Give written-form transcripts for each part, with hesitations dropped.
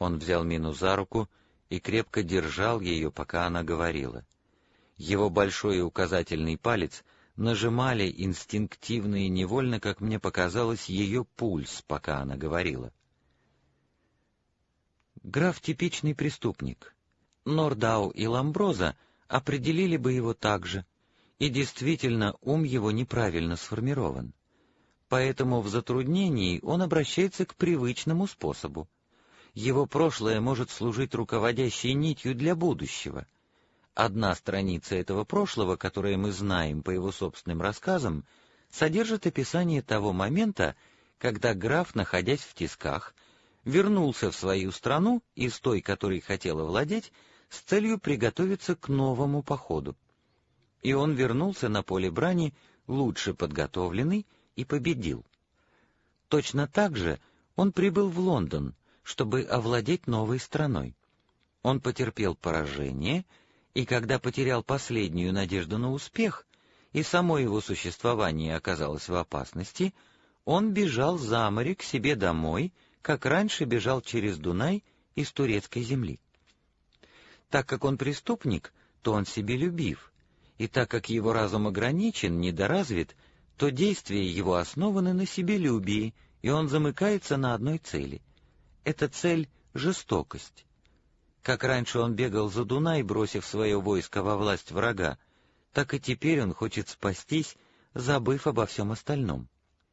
Он взял Мину за руку и крепко держал ее, пока она говорила. Его большой и указательный палец нажимали инстинктивно и невольно, как мне показалось, ее пульс, пока она говорила. Граф — типичный преступник. Нордау и Ламброза определили бы его так же, и действительно ум его неправильно сформирован. Поэтому в затруднении он обращается к привычному способу. Его прошлое может служить руководящей нитью для будущего. Одна страница этого прошлого, которое мы знаем по его собственным рассказам, содержит описание того момента, когда граф, находясь в тисках, вернулся в свою страну из той, которой хотел овладеть, с целью приготовиться к новому походу. И он вернулся на поле брани лучше подготовленный и победил. Точно так же он прибыл в Лондон, чтобы овладеть новой страной. Он потерпел поражение, и когда потерял последнюю надежду на успех, и само его существование оказалось в опасности, он бежал за море к себе домой, как раньше бежал через Дунай из турецкой земли. Так как он преступник, то он себелюбив, и так как его разум ограничен, недоразвит, то действия его основаны на себелюбии, и он замыкается на одной цели. Эта цель — жестокость. Как раньше он бегал за Дунай, бросив свое войско во власть врага, так и теперь он хочет спастись, забыв обо всем остальном.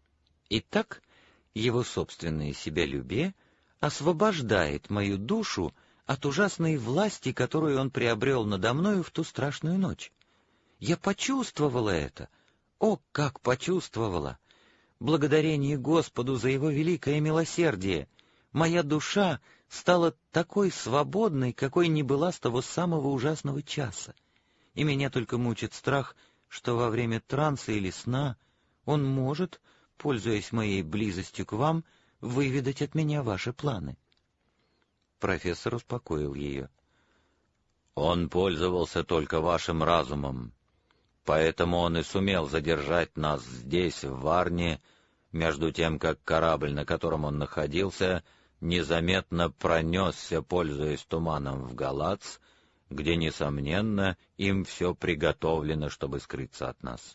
Итак, его собственное себялюбие освобождает мою душу от ужасной власти, которую он приобрел надо мною в ту страшную ночь. Я почувствовала это. О, как почувствовала! Благодарение Господу за его великое милосердие! Моя душа стала такой свободной, какой не была с того самого ужасного часа, и меня только мучит страх, что во время транса или сна он может, пользуясь моей близостью к вам, выведать от меня ваши планы. Профессор успокоил ее. Он пользовался только вашим разумом, поэтому он и сумел задержать нас здесь, в Варне, между тем, как корабль, на котором он находился, незаметно пронесся, пользуясь туманом, в Галац, где, несомненно, им все приготовлено, чтобы скрыться от нас.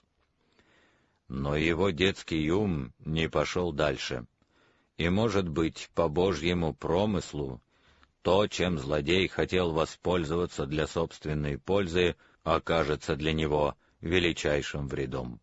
Но его детский ум не пошел дальше, и, может быть, по Божьему промыслу, то, чем злодей хотел воспользоваться для собственной пользы, окажется для него величайшим вредом.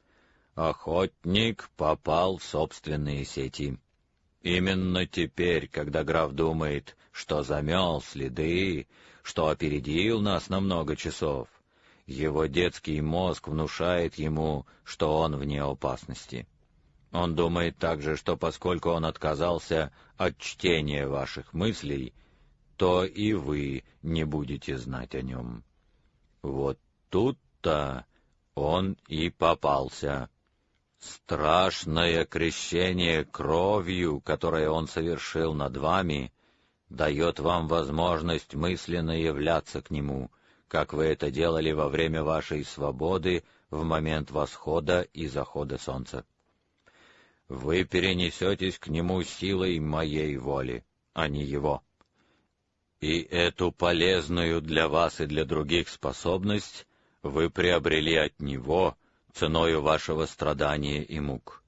Охотник попал в собственные сети. Именно теперь, когда граф думает, что замел следы, что опередил нас на много часов, его детский мозг внушает ему, что он вне опасности. Он думает также, что поскольку он отказался от чтения ваших мыслей, то и вы не будете знать о нем. Вот тут-то он и попался. Страшное крещение кровью, которое он совершил над вами, дает вам возможность мысленно являться к нему, как вы это делали во время вашей свободы в момент восхода и захода солнца. Вы перенесетесь к нему силой моей воли, а не его. И эту полезную для вас и для других способность вы приобрели от него ценою вашего страдания и мук.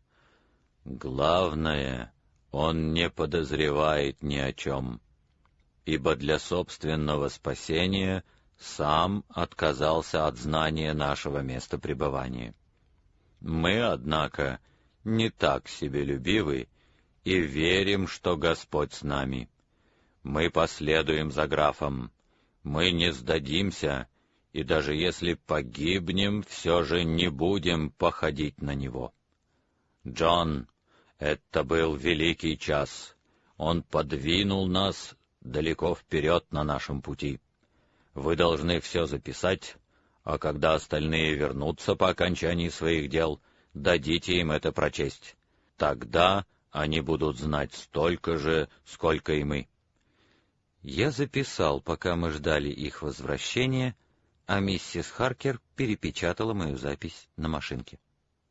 Главное, он не подозревает ни о чем, ибо для собственного спасения сам отказался от знания нашего места пребывания. Мы, однако, не так себелюбивы и верим, что Господь с нами. Мы последуем за графом, мы не сдадимся, и даже если погибнем, все же не будем походить на него. Джон, это был великий час. Он подвинул нас далеко вперед на нашем пути. Вы должны все записать, а когда остальные вернутся по окончании своих дел, дадите им это прочесть. Тогда они будут знать столько же, сколько и мы. Я записал, пока мы ждали их возвращения, а миссис Харкер перепечатала мою запись на машинке.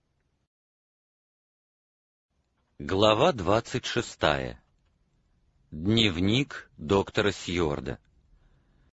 Глава 26. Дневник доктора Сьюарда.